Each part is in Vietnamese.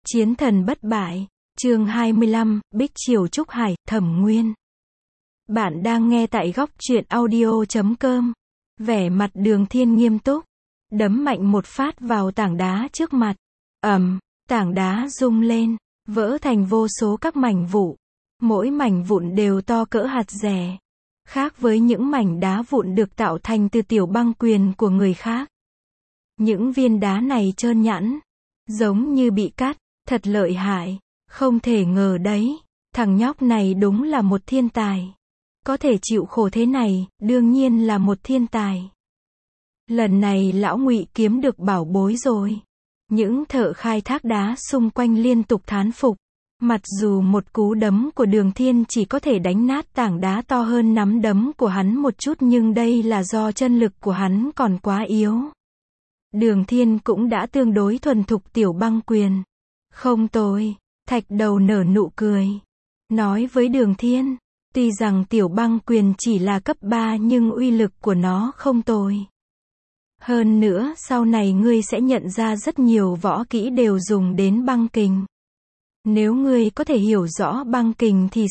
Chiến thần bất bại, chương 25, Bích Triều Trúc Hải, Thẩm Nguyên. Bạn đang nghe tại góc truyện audio.com. Vẻ mặt Đường Thiên nghiêm túc, đấm mạnh một phát vào tảng đá trước mặt. Tảng đá rung lên, vỡ thành vô số các mảnh vụn. Mỗi mảnh vụn đều to cỡ hạt dẻ. Khác với những mảnh đá vụn được tạo thành từ tiểu băng quyền của người khác. Những viên đá này trơn nhẵn, giống như bị cắt, thật lợi hại. Không thể ngờ đấy, thằng nhóc này đúng là một thiên tài. Có thể chịu khổ thế này, đương nhiên là một thiên tài. Lần này lão Ngụy kiếm được bảo bối rồi. Những thợ khai thác đá xung quanh liên tục thán phục. Mặc dù một cú đấm của Đường Thiên chỉ có thể đánh nát tảng đá to hơn nắm đấm của hắn một chút, nhưng đây là do chân lực của hắn còn quá yếu. Đường Thiên cũng đã tương đối thuần thục tiểu băng quyền. Không tồi, Thạch Đầu nở nụ cười. Nói với Đường Thiên, tuy rằng tiểu băng quyền chỉ là cấp 3 nhưng uy lực của nó không tồi. Hơn nữa sau này ngươi sẽ nhận ra rất nhiều võ kỹ đều dùng đến băng kình. Nếu ngươi có thể hiểu rõ băng kình thì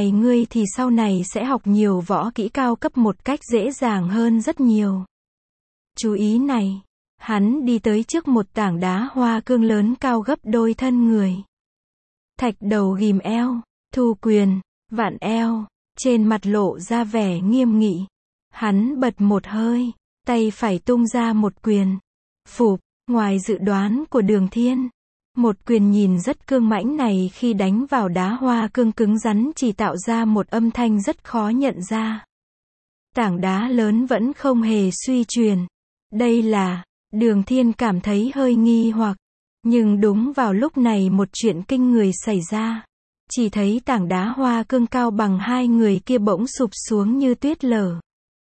sau này sẽ học nhiều võ kỹ cao cấp một cách dễ dàng hơn rất nhiều. Chú ý này, hắn đi tới trước một tảng đá hoa cương lớn cao gấp đôi thân người. Thạch Đầu ghim eo, thu quyền, vặn eo, trên mặt lộ ra vẻ nghiêm nghị. Hắn bật một hơi, tay phải tung ra một quyền. Phụp, ngoài dự đoán của Đường Thiên. Một quyền nhìn rất cương mãnh này khi đánh vào đá hoa cương cứng rắn chỉ tạo ra một âm thanh rất khó nhận ra. Tảng đá lớn vẫn không hề suy chuyển. Đây là, Đường Thiên cảm thấy hơi nghi hoặc. Nhưng đúng vào lúc này một chuyện kinh người xảy ra. Chỉ thấy tảng đá hoa cương cao bằng hai người kia bỗng sụp xuống như tuyết lở.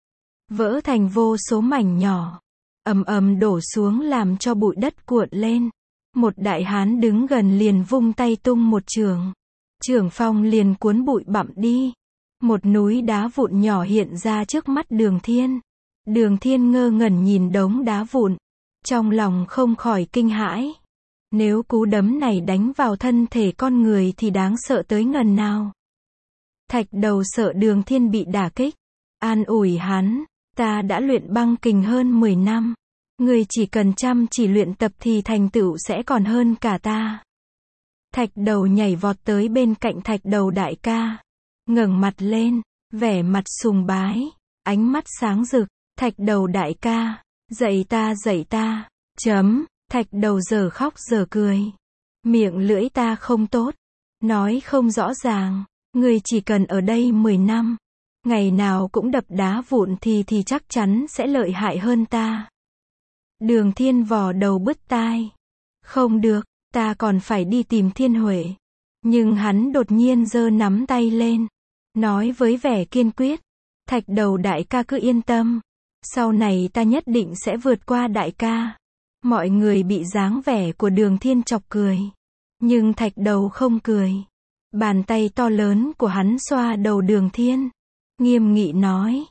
Vỡ thành vô số mảnh nhỏ. Ầm ầm đổ xuống làm cho bụi đất cuộn lên. Một đại hán đứng gần liền vung tay tung một chưởng. Chưởng phong liền cuốn bụi bặm đi. Một núi đá vụn nhỏ hiện ra trước mắt Đường Thiên. Đường Thiên ngơ ngẩn nhìn đống đá vụn. Trong lòng không khỏi kinh hãi. Nếu cú đấm này đánh vào thân thể con người thì đáng sợ tới ngần nào. Thạch Đầu sợ Đường Thiên bị đả kích. An ủi hắn, ta đã luyện băng kình hơn 10 năm. Người chỉ cần chăm chỉ luyện tập thì thành tựu sẽ còn hơn cả ta. Thạch Đầu nhảy vọt tới bên cạnh Thạch Đầu đại ca. Ngẩng mặt lên, vẻ mặt sùng bái, ánh mắt sáng rực. Thạch Đầu đại ca, dạy ta. Thạch Đầu giờ khóc giờ cười. Miệng lưỡi ta không tốt. Nói không rõ ràng. Người chỉ cần ở đây 10 năm. Ngày nào cũng đập đá vụn thì chắc chắn sẽ lợi hại hơn ta. Đường Thiên vò đầu bứt tai. Không được, ta còn phải đi tìm Thiên Huệ. Nhưng hắn đột nhiên giơ nắm tay lên. Nói với vẻ kiên quyết. Thạch Đầu đại ca cứ yên tâm. Sau này ta nhất định sẽ vượt qua đại ca. Mọi người bị dáng vẻ của Đường Thiên chọc cười. Nhưng Thạch Đầu không cười. Bàn tay to lớn của hắn xoa đầu Đường Thiên. Nghiêm nghị nói.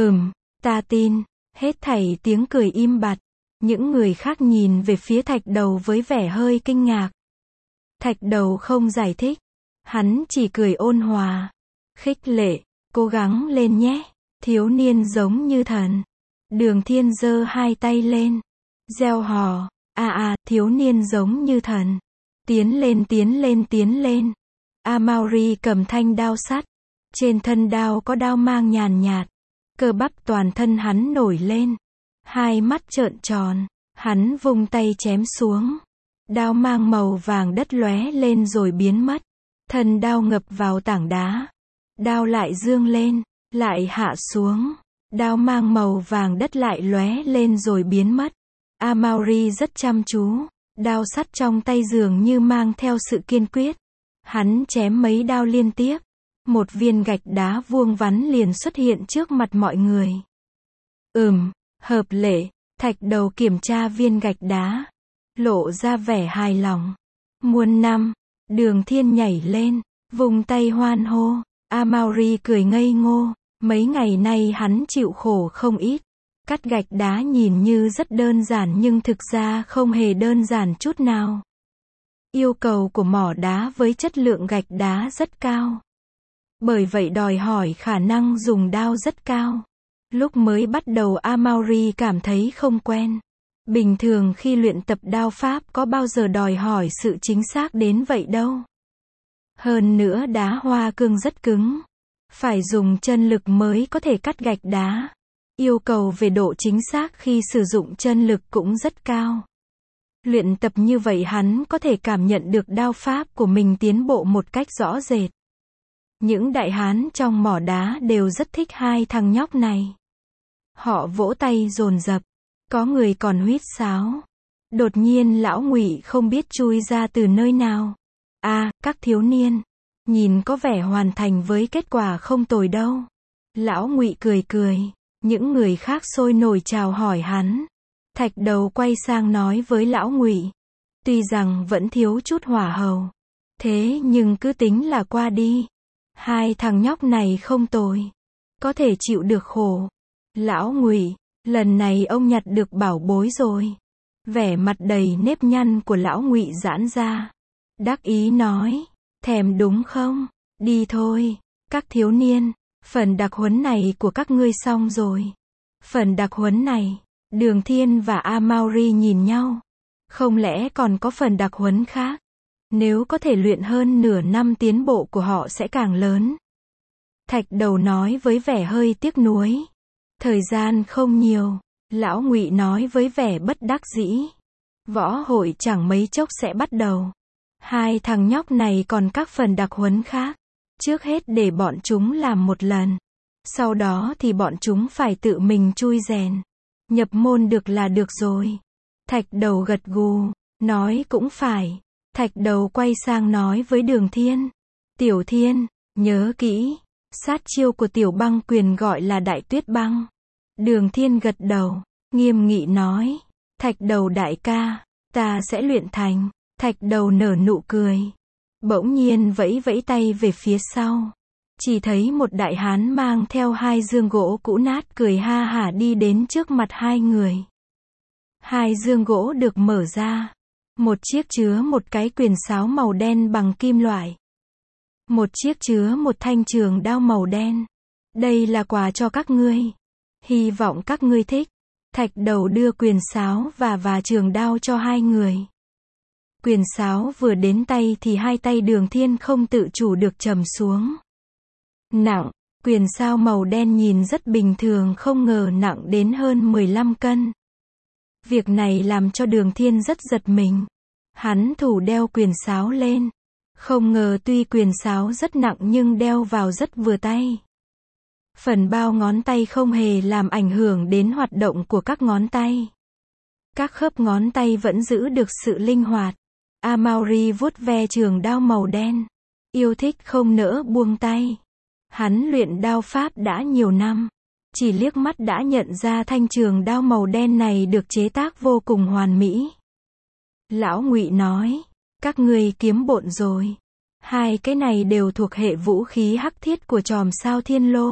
Ta tin. Hết thảy tiếng cười im bặt. Những người khác nhìn về phía Thạch Đầu với vẻ hơi kinh ngạc. Thạch Đầu không giải thích. Hắn chỉ cười ôn hòa. Khích lệ. Cố gắng lên nhé. Thiếu niên giống như thần. Đường Thiên giơ hai tay lên. Reo hò. Thiếu niên giống như thần. Tiến lên. Amauri cầm thanh đao sắt. Trên thân đao có đao mang nhàn nhạt. Cơ bắp toàn thân hắn nổi lên. Hai mắt trợn tròn. Hắn vung tay chém xuống. Đao mang màu vàng đất lóe lên rồi biến mất. Thân đao ngập vào tảng đá. Đao lại dương lên, lại hạ xuống. Đao mang màu vàng đất lại lóe lên rồi biến mất. Amauri rất chăm chú. Đao sắt trong tay dường như mang theo sự kiên quyết. Hắn chém mấy đao liên tiếp. Một viên gạch đá vuông vắn liền xuất hiện trước mặt mọi người. Hợp lệ. Thạch Đầu kiểm tra viên gạch đá. Lộ ra vẻ hài lòng. Muôn năm. Đường Thiên nhảy lên. Vùng tay hoan hô. Amauri cười ngây ngô. Mấy ngày nay hắn chịu khổ không ít. Cắt gạch đá nhìn như rất đơn giản nhưng thực ra không hề đơn giản chút nào. Yêu cầu của mỏ đá với chất lượng gạch đá rất cao. Bởi vậy đòi hỏi khả năng dùng đao rất cao. Lúc mới bắt đầu Amaury cảm thấy không quen. Bình thường khi luyện tập đao pháp có bao giờ đòi hỏi sự chính xác đến vậy đâu. Hơn nữa đá hoa cương rất cứng. Phải dùng chân lực mới có thể cắt gạch đá. Yêu cầu về độ chính xác khi sử dụng chân lực cũng rất cao. Luyện tập như vậy hắn có thể cảm nhận được đao pháp của mình tiến bộ một cách rõ rệt. Những đại hán trong mỏ đá đều rất thích hai thằng nhóc này. Họ vỗ tay dồn dập, có người còn huýt sáo. Đột nhiên lão Ngụy không biết chui ra từ nơi nào. Các thiếu niên, nhìn có vẻ hoàn thành với kết quả không tồi đâu. Lão Ngụy cười cười, những người khác sôi nổi chào hỏi hắn. Thạch Đầu quay sang nói với lão Ngụy, tuy rằng vẫn thiếu chút hỏa hầu, thế nhưng cứ tính là qua đi. Hai thằng nhóc này không tồi, có thể chịu được khổ. Lão Ngụy, lần này ông nhặt được bảo bối rồi. Vẻ mặt đầy nếp nhăn của lão Ngụy giãn ra. Đắc ý nói, thèm đúng không? Đi thôi, các thiếu niên, phần đặc huấn này của các ngươi xong rồi. Phần đặc huấn này, Đường Thiên và Amaury nhìn nhau. Không lẽ còn có phần đặc huấn khác? Nếu có thể luyện hơn nửa năm tiến bộ của họ sẽ càng lớn. Thạch Đầu nói với vẻ hơi tiếc nuối. Thời gian không nhiều, lão Ngụy nói với vẻ bất đắc dĩ. Võ hội chẳng mấy chốc sẽ bắt đầu. Hai thằng nhóc này còn các phần đặc huấn khác. Trước hết để bọn chúng làm một lần. Sau đó thì bọn chúng phải tự mình chui rèn. Nhập môn được là được rồi. Thạch Đầu gật gù, nói cũng phải. Thạch Đầu quay sang nói với Đường Thiên. Tiểu Thiên, nhớ kỹ, sát chiêu của Tiểu Băng Quyền gọi là Đại Tuyết Băng. Đường Thiên gật đầu, nghiêm nghị nói. Thạch Đầu đại ca, ta sẽ luyện thành. Thạch Đầu nở nụ cười. Bỗng nhiên vẫy vẫy tay về phía sau. Chỉ thấy một đại hán mang theo hai dương gỗ cũ nát cười ha hả đi đến trước mặt hai người. Hai dương gỗ được mở ra. Một chiếc chứa một cái quyền sáo màu đen bằng kim loại. Một chiếc chứa một thanh trường đao màu đen. Đây là quà cho các ngươi. Hy vọng các ngươi thích. Thạch Đầu đưa quyền sáo và trường đao cho hai người. Quyền sáo vừa đến tay thì hai tay Đường Thiên không tự chủ được trầm xuống. Nặng, quyền sáo màu đen nhìn rất bình thường không ngờ nặng đến hơn 15 cân. Việc này làm cho Đường Thiên rất giật mình. Hắn thủ đeo quyền sáo lên. Không ngờ tuy quyền sáo rất nặng nhưng đeo vào rất vừa tay. Phần bao ngón tay không hề làm ảnh hưởng đến hoạt động của các ngón tay. Các khớp ngón tay vẫn giữ được sự linh hoạt. Amaury vuốt ve trường đao màu đen. Yêu thích không nỡ buông tay. Hắn luyện đao pháp đã nhiều năm. Chỉ liếc mắt đã nhận ra thanh trường đao màu đen này được chế tác vô cùng hoàn mỹ. Lão Ngụy nói, các ngươi kiếm bộn rồi. Hai cái này đều thuộc hệ vũ khí hắc thiết của chòm sao Thiên Lô.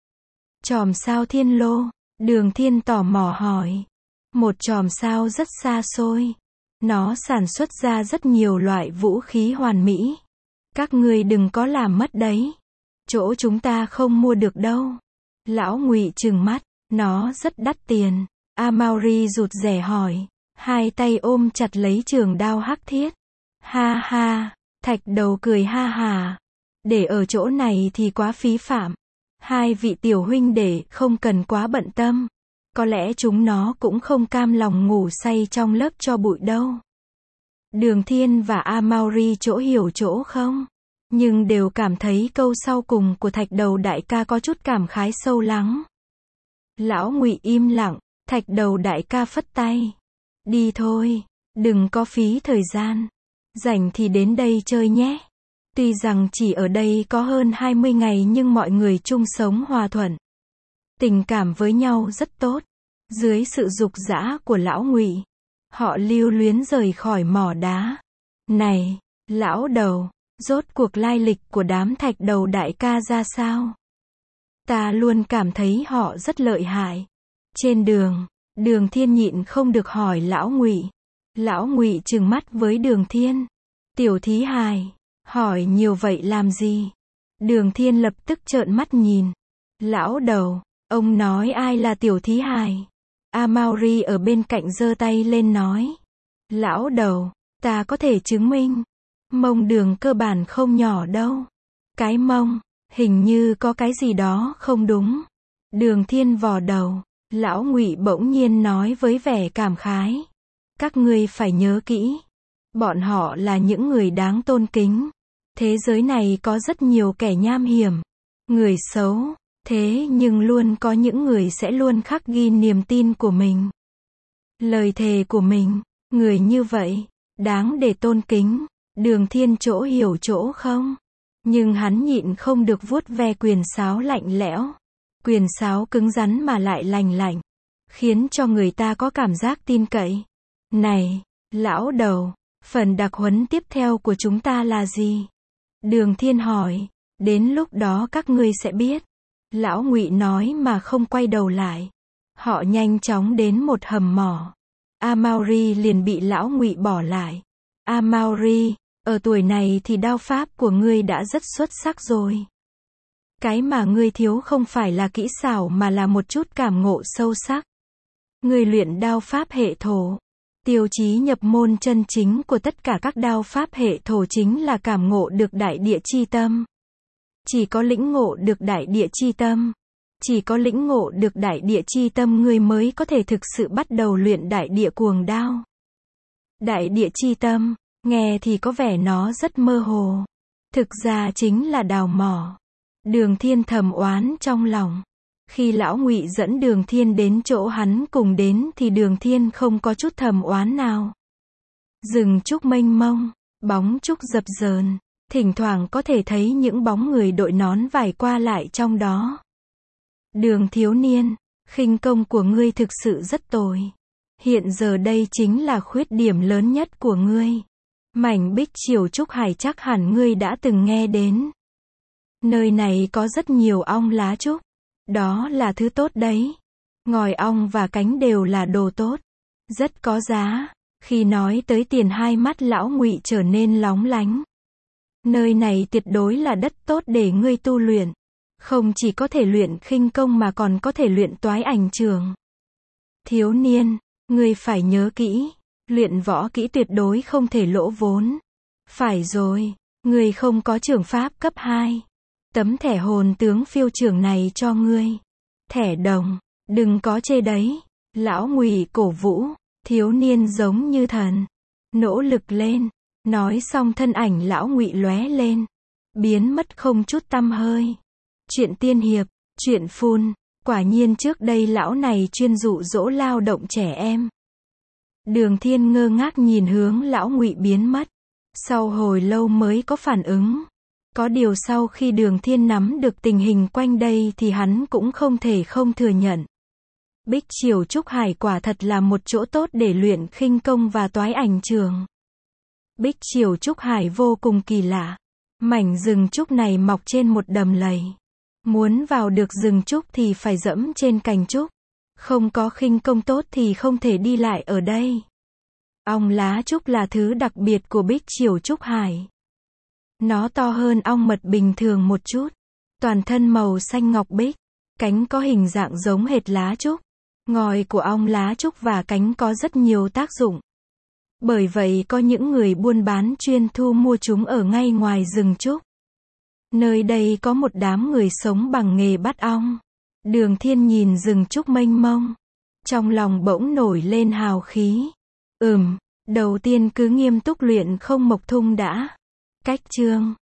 Chòm sao Thiên Lô, Đường Thiên tò mò hỏi. Một chòm sao rất xa xôi. Nó sản xuất ra rất nhiều loại vũ khí hoàn mỹ. Các ngươi đừng có làm mất đấy. Chỗ chúng ta không mua được đâu. Lão Ngụy trừng mắt, nó rất đắt tiền. Amaury rụt rè hỏi. Hai tay ôm chặt lấy trường đao hắc thiết. Ha ha, Thạch Đầu cười ha hà. Để ở chỗ này thì quá phí phạm. Hai vị tiểu huynh đệ không cần quá bận tâm. Có lẽ chúng nó cũng không cam lòng ngủ say trong lớp cho bụi đâu. Đường Thiên và Amaury chỗ hiểu chỗ không. Nhưng đều cảm thấy câu sau cùng của Thạch Đầu đại ca có chút cảm khái sâu lắng. Lão Ngụy im lặng, Thạch Đầu đại ca phất tay. Đi thôi, đừng có phí thời gian. Rảnh thì đến đây chơi nhé. Tuy rằng chỉ ở đây có hơn 20 ngày nhưng mọi người chung sống hòa thuận. Tình cảm với nhau rất tốt. Dưới sự giục giã của lão Ngụy, họ lưu luyến rời khỏi mỏ đá. Này, lão Đầu, rốt cuộc lai lịch của đám Thạch Đầu đại ca ra sao? Ta luôn cảm thấy họ rất lợi hại. Trên đường, Đường Thiên nhịn không được hỏi lão Ngụy. Lão Ngụy trừng mắt với Đường Thiên. Tiểu thí hài, hỏi nhiều vậy làm gì? Đường Thiên lập tức trợn mắt nhìn. Lão đầu, ông nói ai là tiểu thí hài? Amaury ở bên cạnh giơ tay lên nói. Lão đầu, ta có thể chứng minh. Mông Đường cơ bản không nhỏ đâu. Cái mông, hình như có cái gì đó không đúng. Đường Thiên vò đầu. Lão Ngụy bỗng nhiên nói với vẻ cảm khái. Các ngươi phải nhớ kỹ. Bọn họ là những người đáng tôn kính. Thế giới này có rất nhiều kẻ nham hiểm, người xấu, thế nhưng luôn có những người sẽ luôn khắc ghi niềm tin của mình. Lời thề của mình, người như vậy, đáng để tôn kính. Đường Thiên chỗ hiểu chỗ không. Nhưng hắn nhịn không được vuốt ve quyền sáo lạnh lẽo. Quyền sáo cứng rắn mà lại lành lạnh, khiến cho người ta có cảm giác tin cậy. Này, lão đầu, phần đặc huấn tiếp theo của chúng ta là gì? Đường Thiên hỏi. Đến lúc đó các ngươi sẽ biết. Lão Ngụy nói mà không quay đầu lại. Họ nhanh chóng đến một hầm mỏ. Amaury liền bị lão Ngụy bỏ lại. Amaury, ở tuổi này thì đao pháp của ngươi đã rất xuất sắc rồi. Cái mà ngươi thiếu không phải là kỹ xảo mà là một chút cảm ngộ sâu sắc. Ngươi luyện đao pháp hệ thổ. Tiêu chí nhập môn chân chính của tất cả các đao pháp hệ thổ chính là cảm ngộ được đại địa chi tâm. Chỉ có lĩnh ngộ được đại địa chi tâm. Chỉ có lĩnh ngộ được đại địa chi tâm ngươi mới có thể thực sự bắt đầu luyện đại địa cuồng đao. Đại địa chi tâm, nghe thì có vẻ nó rất mơ hồ. Thực ra chính là đào mỏ. Đường Thiên thầm oán trong lòng. Khi lão Ngụy dẫn Đường Thiên đến chỗ hắn cùng đến thì Đường Thiên không có chút thầm oán nào. Rừng trúc mênh mông, bóng trúc dập dờn, thỉnh thoảng có thể thấy những bóng người đội nón vải qua lại trong đó. Đường thiếu niên, khinh công của ngươi thực sự rất tồi. Hiện giờ đây chính là khuyết điểm lớn nhất của ngươi. Mảnh Bích Triều Trúc Hải chắc hẳn ngươi đã từng nghe đến. Nơi này có rất nhiều ong lá trúc. Đó là thứ tốt đấy. Ngòi ong và cánh đều là đồ tốt. Rất có giá. Khi nói tới tiền hai mắt lão Ngụy trở nên lóng lánh. Nơi này tuyệt đối là đất tốt để ngươi tu luyện. Không chỉ có thể luyện khinh công mà còn có thể luyện toái ảnh trường. Thiếu niên, ngươi phải nhớ kỹ. Luyện võ kỹ tuyệt đối không thể lỗ vốn. Phải rồi, ngươi không có trường pháp cấp 2. Tấm thẻ hồn tướng phiêu trưởng này cho ngươi. Thẻ đồng, đừng có chê đấy. Lão Ngụy cổ vũ, thiếu niên giống như thần. Nỗ lực lên. Nói xong thân ảnh lão Ngụy lóe lên. Biến mất không chút tăm hơi. Chuyện tiên hiệp, chuyện phun. Quả nhiên trước đây lão này chuyên dụ dỗ lao động trẻ em. Đường Thiên ngơ ngác nhìn hướng lão Ngụy biến mất. Sau hồi lâu mới có phản ứng. Có điều sau khi Đường Thiên nắm được tình hình quanh đây thì hắn cũng không thể không thừa nhận. Bích Triều Trúc Hải quả thật là một chỗ tốt để luyện khinh công và toái ảnh trường. Bích Triều Trúc Hải vô cùng kỳ lạ. Mảnh rừng trúc này mọc trên một đầm lầy. Muốn vào được rừng trúc thì phải dẫm trên cành trúc. Không có khinh công tốt thì không thể đi lại ở đây. Ong lá trúc là thứ đặc biệt của Bích Triều Trúc Hải. Nó to hơn ong mật bình thường một chút. Toàn thân màu xanh ngọc bích. Cánh có hình dạng giống hệt lá trúc. Ngòi của ong lá trúc và cánh có rất nhiều tác dụng. Bởi vậy có những người buôn bán chuyên thu mua chúng ở ngay ngoài rừng trúc. Nơi đây có một đám người sống bằng nghề bắt ong. Đường Thiên nhìn rừng trúc mênh mông. Trong lòng bỗng nổi lên hào khí. Đầu tiên cứ nghiêm túc luyện không mộc thung đã. Cách chương